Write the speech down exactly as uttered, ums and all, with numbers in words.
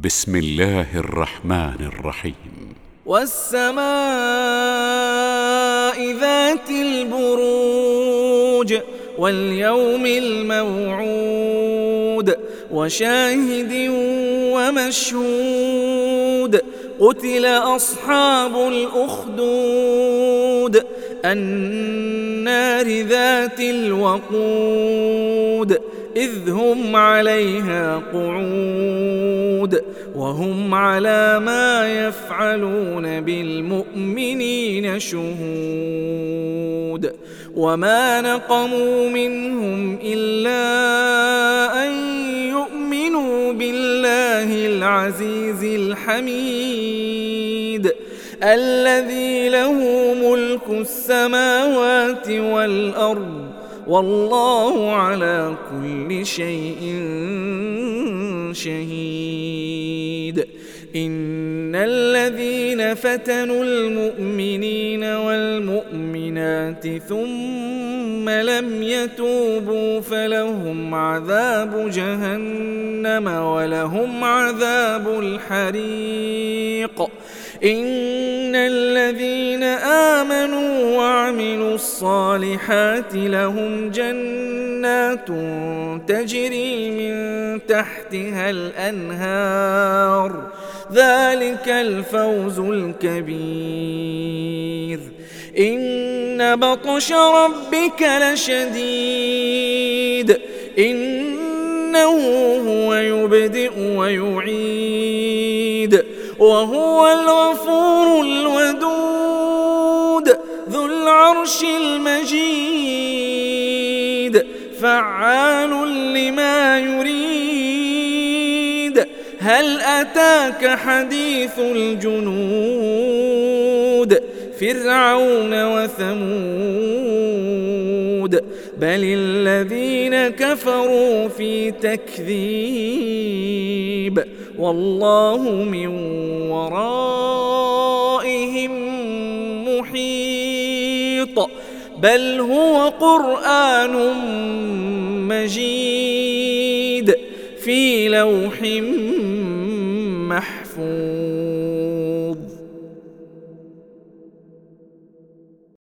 بسم الله الرحمن الرحيم. والسماء ذات البروج واليوم الموعود وشاهد ومشهود قتل أصحاب الأخدود النار ذات الوقود إذ هم عليها قعود وهم على ما يفعلون بالمؤمنين شهود وما نقموا منهم إلا أن يؤمنوا بالله العزيز الحميد الذي له ملك السماوات والأرض والله على كل شيء شهيد. إن الذين فتنوا المؤمنين والمؤمنات ثم لم يتوبوا فلهم عذاب جهنم ولهم عذاب الحريق. إن الذين آمنوا وعملوا الصالحات لهم جنات تجري من تحتها الأنهار ذلك الفوز الكبير. إن بطش ربك لشديد إنه هو يبدئ ويعيد وهو الغفور الودود ذو العرش المجيد فعال لما يريد. هل أتاك حديث الجنود فرعون وثمود بل الذين كفروا في تكذيب والله من ورائهم محيط بل هو قرآن مجيد في لوح محفوظ.